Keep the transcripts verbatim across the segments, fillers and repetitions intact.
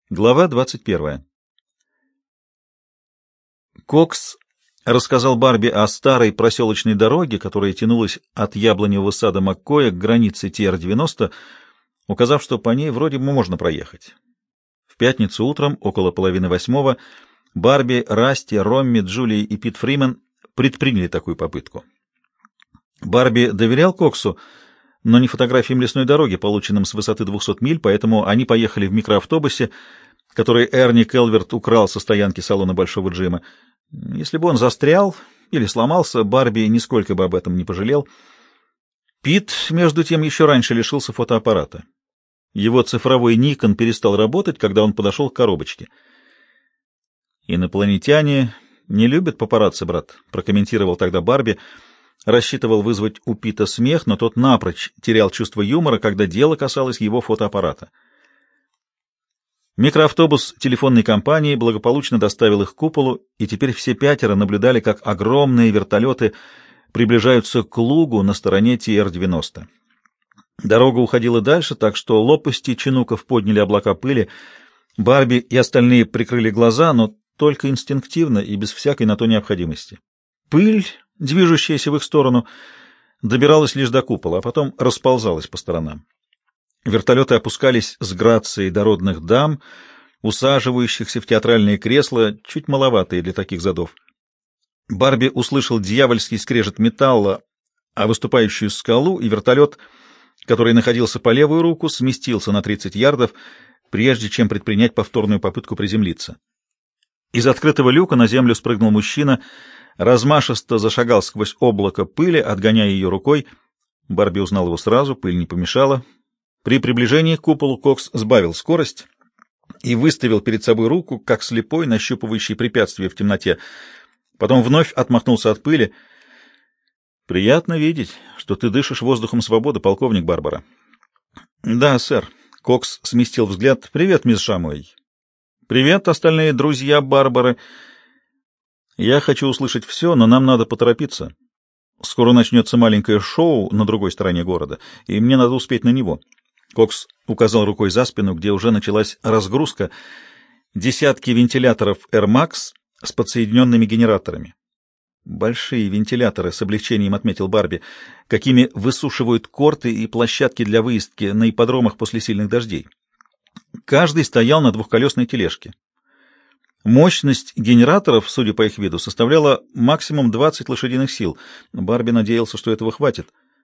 Глава двадцать первая. Кокс рассказал Барби о старой проселочной дороге, которая тянулась от яблоневого сада Маккоя к границе Ти Ар девяносто, указав, что по ней вроде бы можно проехать. В пятницу утром, около половины восьмого, Барби, Расти, Ромми, Джулия и Пит Фримен предприняли такую попытку. Барби доверял Коксу, но не фотографиям лесной дороги, полученным с высоты двухсот миль, поэтому они поехали в микроавтобусе, который Эрни Келверт украл со стоянки салона Большого Джима. Если бы он застрял или сломался, Барби нисколько бы об этом не пожалел. Пит, между тем, еще раньше лишился фотоаппарата. Его цифровой Никон перестал работать, когда он подошел к коробочке. «Инопланетяне не любят папарацци, брат», — прокомментировал тогда Барби. Рассчитывал вызвать у Пита смех, но тот напрочь терял чувство юмора, когда дело касалось его фотоаппарата. Микроавтобус телефонной компании благополучно доставил их к куполу, и теперь все пятеро наблюдали, как огромные вертолеты приближаются к лугу на стороне Ти Ар девяносто. Дорога уходила дальше, так что лопасти чинуков подняли облака пыли. Барби и остальные прикрыли глаза, но только инстинктивно и без всякой на то необходимости. Пыль, движущаяся в их сторону, добиралась лишь до купола, а потом расползалась по сторонам. Вертолеты опускались с грацией дородных дам, усаживающихся в театральные кресла, чуть маловатые для таких задов. Барби услышал дьявольский скрежет металла, а выступающую скалу, и вертолет, который находился по левую руку, сместился на тридцать ярдов, прежде чем предпринять повторную попытку приземлиться. Из открытого люка на землю спрыгнул мужчина, размашисто зашагал сквозь облако пыли, отгоняя ее рукой. Барби узнал его сразу, пыль не помешала. При приближении к куполу Кокс сбавил скорость и выставил перед собой руку, как слепой, нащупывающий препятствие в темноте. Потом вновь отмахнулся от пыли. «Приятно видеть, что ты дышишь воздухом свободы, полковник Барбара». «Да, сэр». Кокс сместил взгляд. «Привет, мисс Шамуэй». «Привет, остальные друзья Барбары». «Я хочу услышать все, но нам надо поторопиться. Скоро начнется маленькое шоу на другой стороне города, и мне надо успеть на него». Кокс указал рукой за спину, где уже началась разгрузка. Десятки вентиляторов Air Max с подсоединенными генераторами. Большие вентиляторы, с облегчением отметил Барби, какими высушивают корты и площадки для выездки на ипподромах после сильных дождей. Каждый стоял на двухколесной тележке. Мощность генераторов, судя по их виду, составляла максимум двадцать лошадиных сил. Барби надеялся, что этого хватит.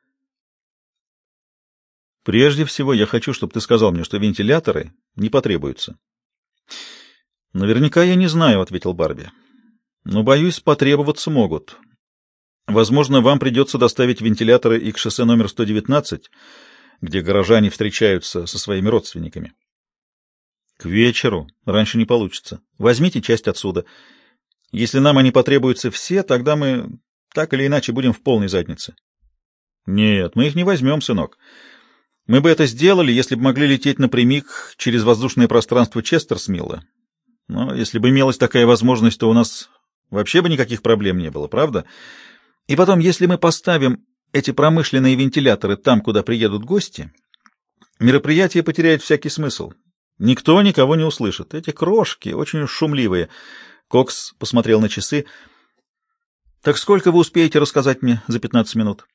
«Прежде всего, я хочу, чтобы ты сказал мне, что вентиляторы не потребуются». «Наверняка я не знаю», — ответил Барби. «Но, боюсь, потребоваться могут. Возможно, вам придется доставить вентиляторы и к шоссе номер сто девятнадцать, где горожане встречаются со своими родственниками». «К вечеру. Раньше не получится. Возьмите часть отсюда. Если нам они потребуются все, тогда мы так или иначе будем в полной заднице». «Нет, мы их не возьмем, сынок. Мы бы это сделали, если бы могли лететь напрямик через воздушное пространство Честерсмилла. Но если бы имелась такая возможность, то у нас вообще бы никаких проблем не было, правда? И потом, если мы поставим эти промышленные вентиляторы там, куда приедут гости, мероприятие потеряет всякий смысл. Никто никого не услышит. Эти крошки очень уж шумливые». Кокс посмотрел на часы. «Так сколько вы успеете рассказать мне за пятнадцать минут?»